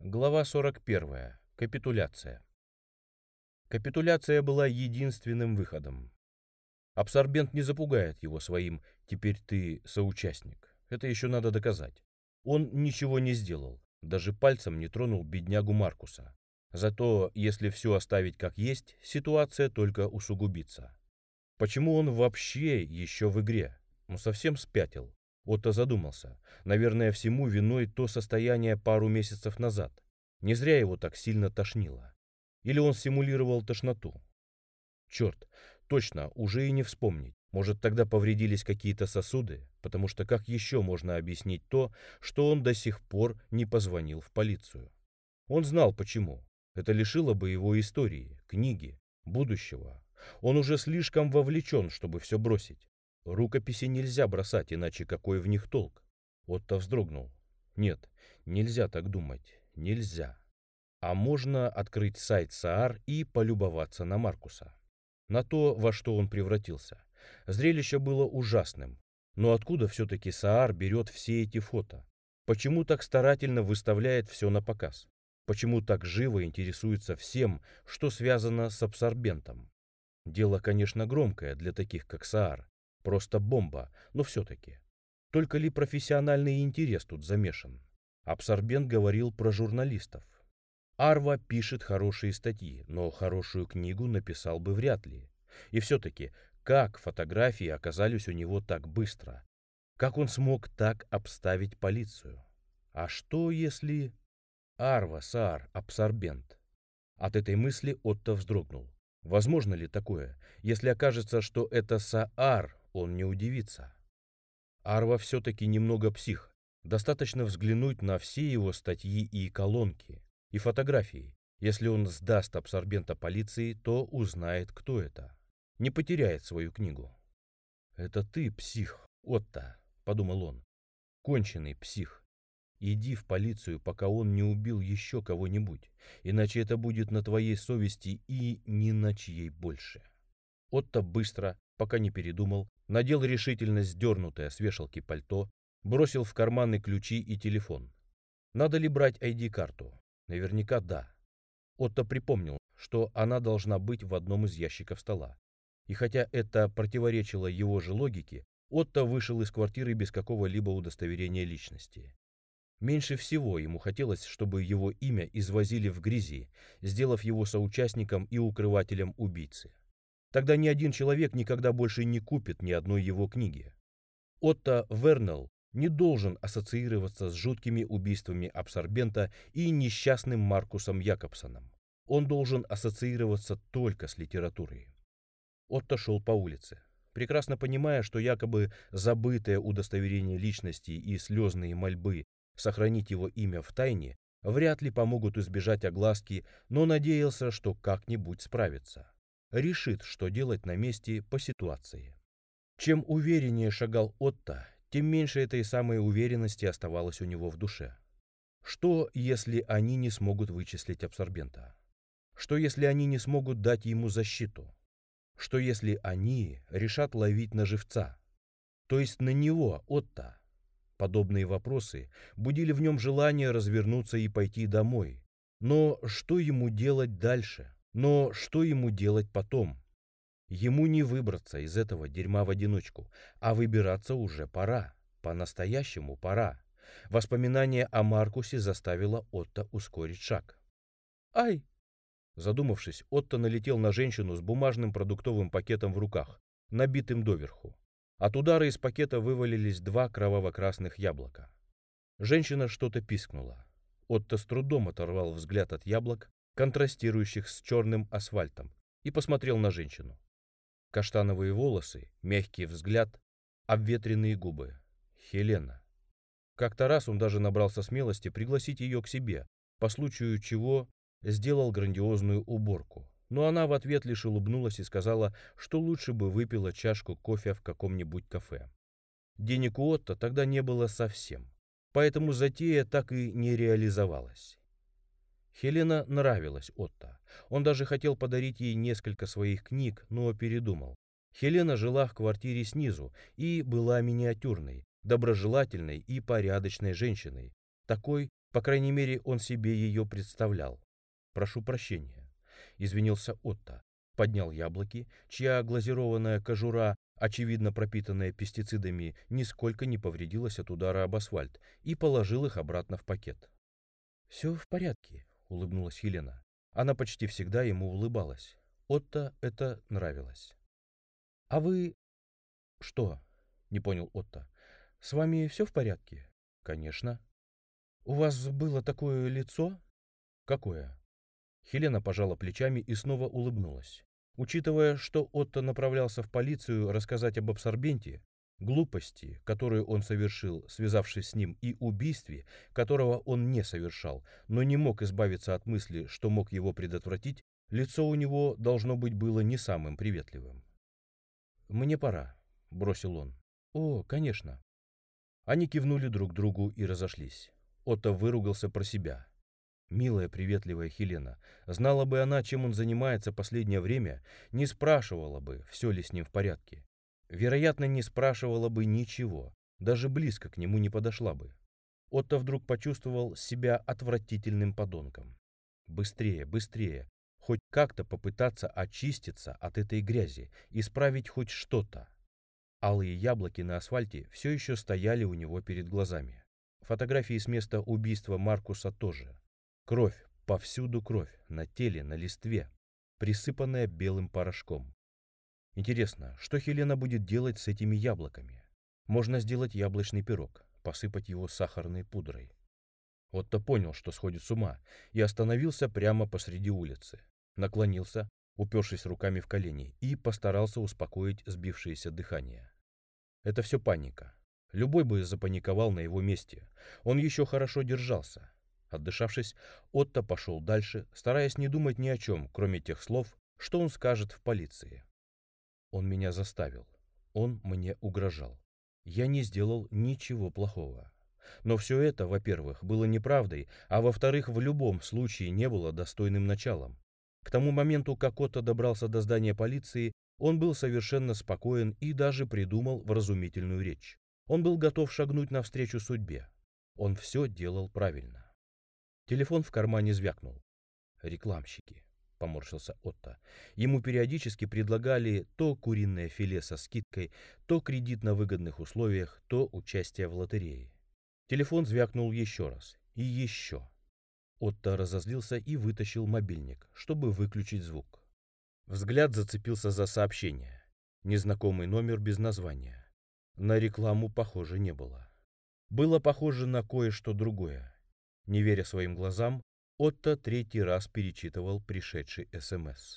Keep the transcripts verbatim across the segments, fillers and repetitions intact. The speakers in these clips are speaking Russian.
Глава сорок первая. Капитуляция. Капитуляция была единственным выходом. Абсорбент не запугает его своим «теперь ты соучастник». Это еще надо доказать. Он ничего не сделал, даже пальцем не тронул беднягу Маркуса. Зато, если все оставить как есть, ситуация только усугубится. Почему он вообще еще в игре? Он совсем спятил. Отто задумался. Наверное, всему виной то состояние пару месяцев назад. Не зря его так сильно тошнило. Или он симулировал тошноту. Черт, точно, уже и не вспомнить. Может, тогда повредились какие-то сосуды? Потому что как еще можно объяснить то, что он до сих пор не позвонил в полицию? Он знал почему. Это лишило бы его истории, книги, будущего. Он уже слишком вовлечен, чтобы все бросить. Рукописи нельзя бросать, иначе какой в них толк? Отто вздрогнул. Нет, нельзя так думать. Нельзя. А можно открыть сайт Саар и полюбоваться на Маркуса. На то, во что он превратился. Зрелище было ужасным. Но откуда все-таки Саар берет все эти фото? Почему так старательно выставляет все на показ? Почему так живо интересуется всем, что связано с абсорбентом? Дело, конечно, громкое для таких, как Саар. Просто бомба, но все-таки. Только ли профессиональный интерес тут замешан? Абсорбент говорил про журналистов. Арва пишет хорошие статьи, но хорошую книгу написал бы вряд ли. И все-таки, как фотографии оказались у него так быстро? Как он смог так обставить полицию? А что если... Арва, Саар, абсорбент. От этой мысли Отто вздрогнул. Возможно ли такое? Если окажется, что это Саар, он не удивится. Арва все-таки немного псих. Достаточно взглянуть на все его статьи и колонки, и фотографии. Если он сдаст абсорбента полиции, то узнает, кто это. Не потеряет свою книгу. «Это ты, псих, Отто», — подумал он. «Конченый псих. Иди в полицию, пока он не убил еще кого-нибудь, иначе это будет на твоей совести и ни на чьей больше». Отто быстро, пока не передумал, надел решительно сдернутое с вешалки пальто, бросил в карманы ключи и телефон. Надо ли брать ай ди-карту? Наверняка да. Отто припомнил, что она должна быть в одном из ящиков стола. И хотя это противоречило его же логике, Отто вышел из квартиры без какого-либо удостоверения личности. Меньше всего ему хотелось, чтобы его имя извозили в грязи, сделав его соучастником и укрывателем убийцы. Тогда ни один человек никогда больше не купит ни одной его книги. Отто Вернелл не должен ассоциироваться с жуткими убийствами абсорбента и несчастным Маркусом Якобсоном. Он должен ассоциироваться только с литературой. Отто шел по улице, прекрасно понимая, что якобы забытое удостоверение личности и слезные мольбы сохранить его имя в тайне вряд ли помогут избежать огласки, но надеялся, что как-нибудь справится. Решит, что делать на месте по ситуации. Чем увереннее шагал Отто, тем меньше этой самой уверенности оставалось у него в душе. Что, если они не смогут вычислить абсорбента? Что, если они не смогут дать ему защиту? Что, если они решат ловить на живца? То есть на него, Отто? Подобные вопросы будили в нем желание развернуться и пойти домой. Но что ему делать дальше? Но что ему делать потом? Ему не выбраться из этого дерьма в одиночку, а выбираться уже пора. По-настоящему пора. Воспоминание о Маркусе заставило Отто ускорить шаг. «Ай!» Задумавшись, Отто налетел на женщину с бумажным продуктовым пакетом в руках, набитым доверху. От удара из пакета вывалились два кроваво-красных яблока. Женщина что-то пискнула. Отто с трудом оторвал взгляд от яблок, контрастирующих с черным асфальтом, и посмотрел на женщину. Каштановые волосы, мягкий взгляд, обветренные губы. Хелена. Как-то раз он даже набрался смелости пригласить ее к себе, по случаю чего сделал грандиозную уборку. Но она в ответ лишь улыбнулась и сказала, что лучше бы выпила чашку кофе в каком-нибудь кафе. Денег у Отто тогда не было совсем, поэтому затея так и не реализовалась. Хелена нравилась Отто. Он даже хотел подарить ей несколько своих книг, но передумал. Хелена жила в квартире снизу и была миниатюрной, доброжелательной и порядочной женщиной, такой, По крайней мере, он себе ее представлял. «Прошу прощения», — извинился Отто, поднял яблоки, чья глазированная кожура, очевидно пропитанная пестицидами, нисколько не повредилась от удара об асфальт, и положил их обратно в пакет. «Все в порядке», — улыбнулась Елена. Она почти всегда ему улыбалась. Отто это нравилось. «А вы...» «Что?» — не понял Отто. «С вами все в порядке?» «Конечно». «У вас было такое лицо?» «Какое?» Хелена пожала плечами и снова улыбнулась. Учитывая, что Отто направлялся в полицию рассказать об абсорбенте, глупости, которую он совершил, связавшись с ним, и убийстве, которого он не совершал, но не мог избавиться от мысли, что мог его предотвратить, лицо у него, должно быть, было не самым приветливым. «Мне пора», — бросил он. «О, конечно». Они кивнули друг другу и разошлись. Отто выругался про себя. Милая, приветливая Хелена. Знала бы она, чем он занимается последнее время, не спрашивала бы, все ли с ним в порядке. Вероятно, не спрашивала бы ничего, даже близко к нему не подошла бы. Отто вдруг почувствовал себя отвратительным подонком. Быстрее, быстрее, хоть как-то попытаться очиститься от этой грязи, исправить хоть что-то. Алые яблоки на асфальте все еще стояли у него перед глазами. Фотографии с места убийства Маркуса тоже. Кровь, повсюду кровь, на теле, на листве, присыпанная белым порошком. Интересно, что Хелена будет делать с этими яблоками? Можно сделать яблочный пирог, посыпать его сахарной пудрой. Отто понял, что сходит с ума, и остановился прямо посреди улицы. Наклонился, упершись руками в колени, и постарался успокоить сбившееся дыхание. Это все паника. Любой бы запаниковал на его месте. Он еще хорошо держался. Отдышавшись, Отто пошел дальше, стараясь не думать ни о чем, кроме тех слов, что он скажет в полиции. Он меня заставил. Он мне угрожал. Я не сделал ничего плохого. Но все это, во-первых, было неправдой, а во-вторых, в любом случае не было достойным началом. К тому моменту, как Отто добрался до здания полиции, он был совершенно спокоен и даже придумал вразумительную речь. Он был готов шагнуть навстречу судьбе. Он все делал правильно. Телефон в кармане звякнул. «Рекламщики», — поморщился Отто. Ему периодически предлагали то куриное филе со скидкой, то кредит на выгодных условиях, то участие в лотерее. Телефон звякнул еще раз. И еще. Отто разозлился и вытащил мобильник, чтобы выключить звук. Взгляд зацепился за сообщение. Незнакомый номер без названия. На рекламу, похоже, не было. Было похоже на кое-что другое. Не веря своим глазам, Отто третий раз перечитывал пришедший СМС.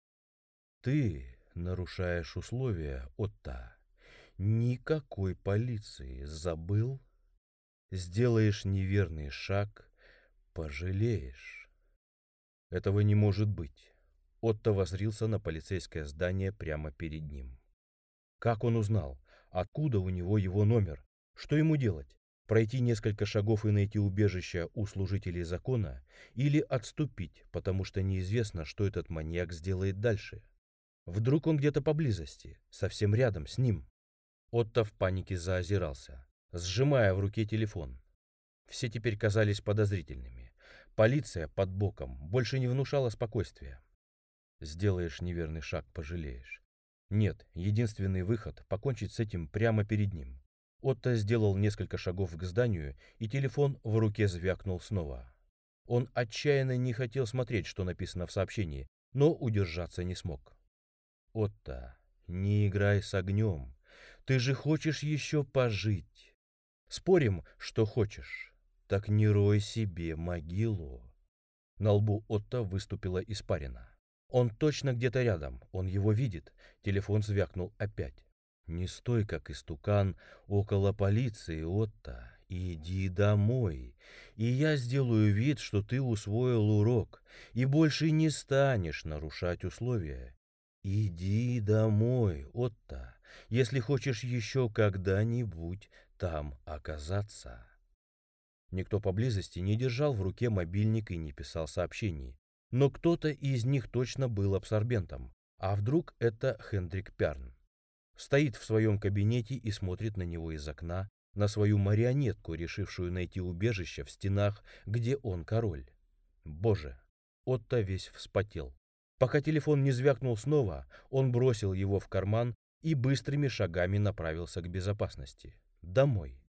«Ты нарушаешь условия, Отто. Никакой полиции. Забыл? Сделаешь неверный шаг, пожалеешь». Этого не может быть. Отто воззрился на полицейское здание прямо перед ним. Как он узнал? Откуда у него его номер? Что ему делать? Пройти несколько шагов и найти убежище у служителей закона или отступить, потому что неизвестно, что этот маньяк сделает дальше? Вдруг он где-то поблизости, совсем рядом с ним? Отто в панике заозирался, сжимая в руке телефон. Все теперь казались подозрительными. Полиция под боком больше не внушала спокойствия. Сделаешь неверный шаг, пожалеешь. Нет, единственный выход — покончить с этим прямо перед ним. Отто сделал несколько шагов к зданию, и телефон в руке звякнул снова. Он отчаянно не хотел смотреть, что написано в сообщении, но удержаться не смог. «Отто, не играй с огнем. Ты же хочешь еще пожить. Спорим, что хочешь. Так не рой себе могилу». На лбу Отто выступила испарина. Он точно где-то рядом, он его видит. Телефон звякнул опять. «Не стой, как истукан, около полиции, Отто. Иди домой, и я сделаю вид, что ты усвоил урок, и больше не станешь нарушать условия. Иди домой, Отто, если хочешь еще когда-нибудь там оказаться». Никто поблизости не держал в руке мобильник и не писал сообщений. Но кто-то из них точно был абсорбентом. А вдруг это Хендрик Пярн? Стоит в своем кабинете и смотрит на него из окна, на свою марионетку, решившую найти убежище в стенах, где он король. Боже, Отто весь вспотел. Пока телефон не звякнул снова, он бросил его в карман и быстрыми шагами направился к безопасности. Домой.